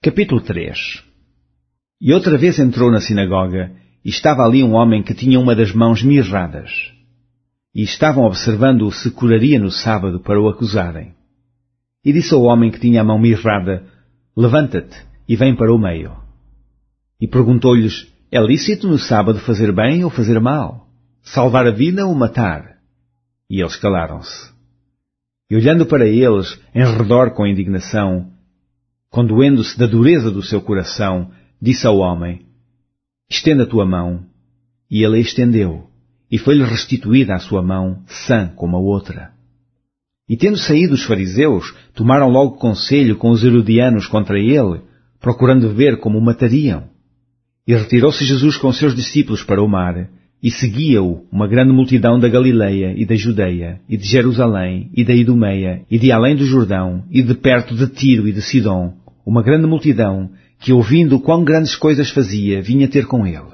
Capítulo 3. E outra vez entrou na sinagoga, e estava ali um homem que tinha uma das mãos mirradas. E estavam observando-o se curaria no sábado para o acusarem. E disse ao homem que tinha a mão mirrada: Levanta-te e vem para o meio. E perguntou-lhes: É lícito no sábado fazer bem ou fazer mal? Salvar a vida ou matar? E eles calaram-se. E olhando para eles, em redor com indignação, condoendo-se da dureza do seu coração, disse ao homem: Estenda a tua mão. E ele a estendeu, e foi-lhe restituída a sua mão, sã como a outra. E tendo saído os fariseus, tomaram logo conselho com os herodianos contra ele, procurando ver como o matariam. E retirou-se Jesus com seus discípulos para o mar, e seguia-o uma grande multidão da Galileia e da Judeia, e de Jerusalém, e da Idumeia, e de além do Jordão, e de perto de Tiro e de Sidom, uma grande multidão, que ouvindo quão grandes coisas fazia, vinha ter com ele.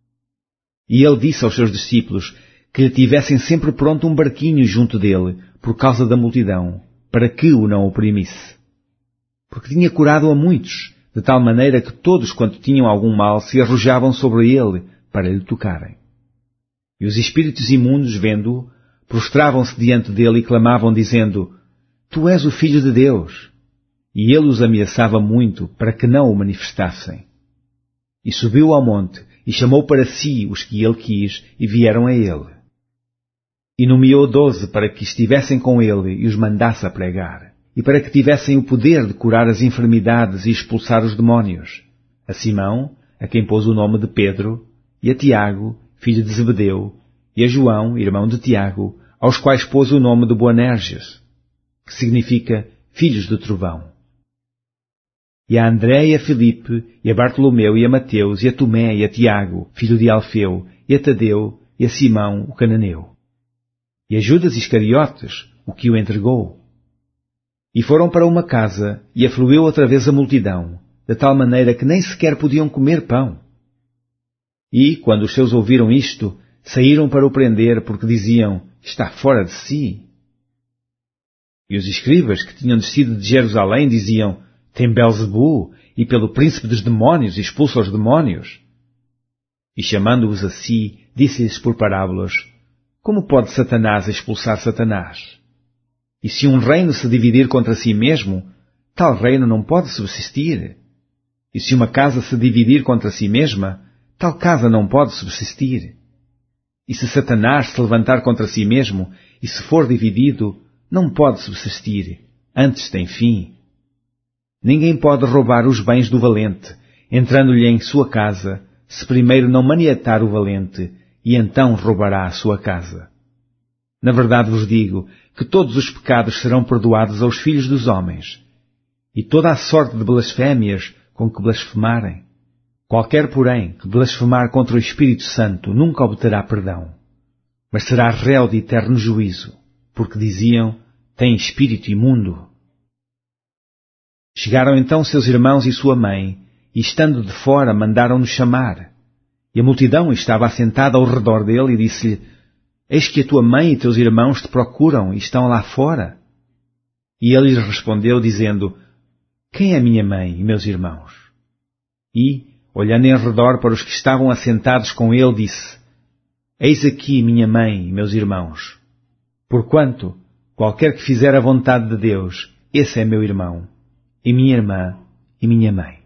E ele disse aos seus discípulos que lhe tivessem sempre pronto um barquinho junto dele, por causa da multidão, para que o não oprimisse. Porque tinha curado a muitos, de tal maneira que todos quanto tinham algum mal se arrojavam sobre ele para lhe tocarem. E os espíritos imundos, vendo-o, prostravam-se diante dele e clamavam, dizendo: Tu és o Filho de Deus. E ele os ameaçava muito para que não o manifestassem. E subiu ao monte e chamou para si os que ele quis e vieram a ele. E nomeou 12 para que estivessem com ele e os mandasse a pregar, e para que tivessem o poder de curar as enfermidades e expulsar os demónios: a Simão, a quem pôs o nome de Pedro, e a Tiago, filho de Zebedeu, e a João, irmão de Tiago, aos quais pôs o nome de Boanerges, que significa filhos do trovão. E a André e a Filipe, e a Bartolomeu e a Mateus, e a Tomé e a Tiago, filho de Alfeu, e a Tadeu, e a Simão, o cananeu. E a Judas Iscariotes, o que o entregou. E foram para uma casa, e afluiu outra vez a multidão, de tal maneira que nem sequer podiam comer pão. E, quando os seus ouviram isto, saíram para o prender, porque diziam: Está fora de si. E os escribas, que tinham descido de Jerusalém, diziam: Tem Belzebu, e pelo príncipe dos demónios expulsa os demónios. E chamando-os a si, disse-lhes por parábolas: Como pode Satanás expulsar Satanás? E se um reino se dividir contra si mesmo, tal reino não pode subsistir. E se uma casa se dividir contra si mesma, tal casa não pode subsistir. E se Satanás se levantar contra si mesmo, e se for dividido, não pode subsistir, antes tem fim. Ninguém pode roubar os bens do valente, entrando-lhe em sua casa, se primeiro não maniatar o valente, e então roubará a sua casa. Na verdade vos digo que todos os pecados serão perdoados aos filhos dos homens, e toda a sorte de blasfémias com que blasfemarem. Qualquer, porém, que blasfemar contra o Espírito Santo nunca obterá perdão, mas será réu de eterno juízo, porque diziam: Tem espírito imundo. Chegaram então seus irmãos e sua mãe, e estando de fora mandaram-nos chamar. E a multidão estava assentada ao redor dele e disse-lhe: Eis que a tua mãe e teus irmãos te procuram e estão lá fora. E ele lhes respondeu, dizendo: Quem é minha mãe e meus irmãos? E, olhando em redor para os que estavam assentados com ele, disse: Eis aqui minha mãe e meus irmãos. Porquanto, qualquer que fizer a vontade de Deus, esse é meu irmão, e minha irmã, e minha mãe.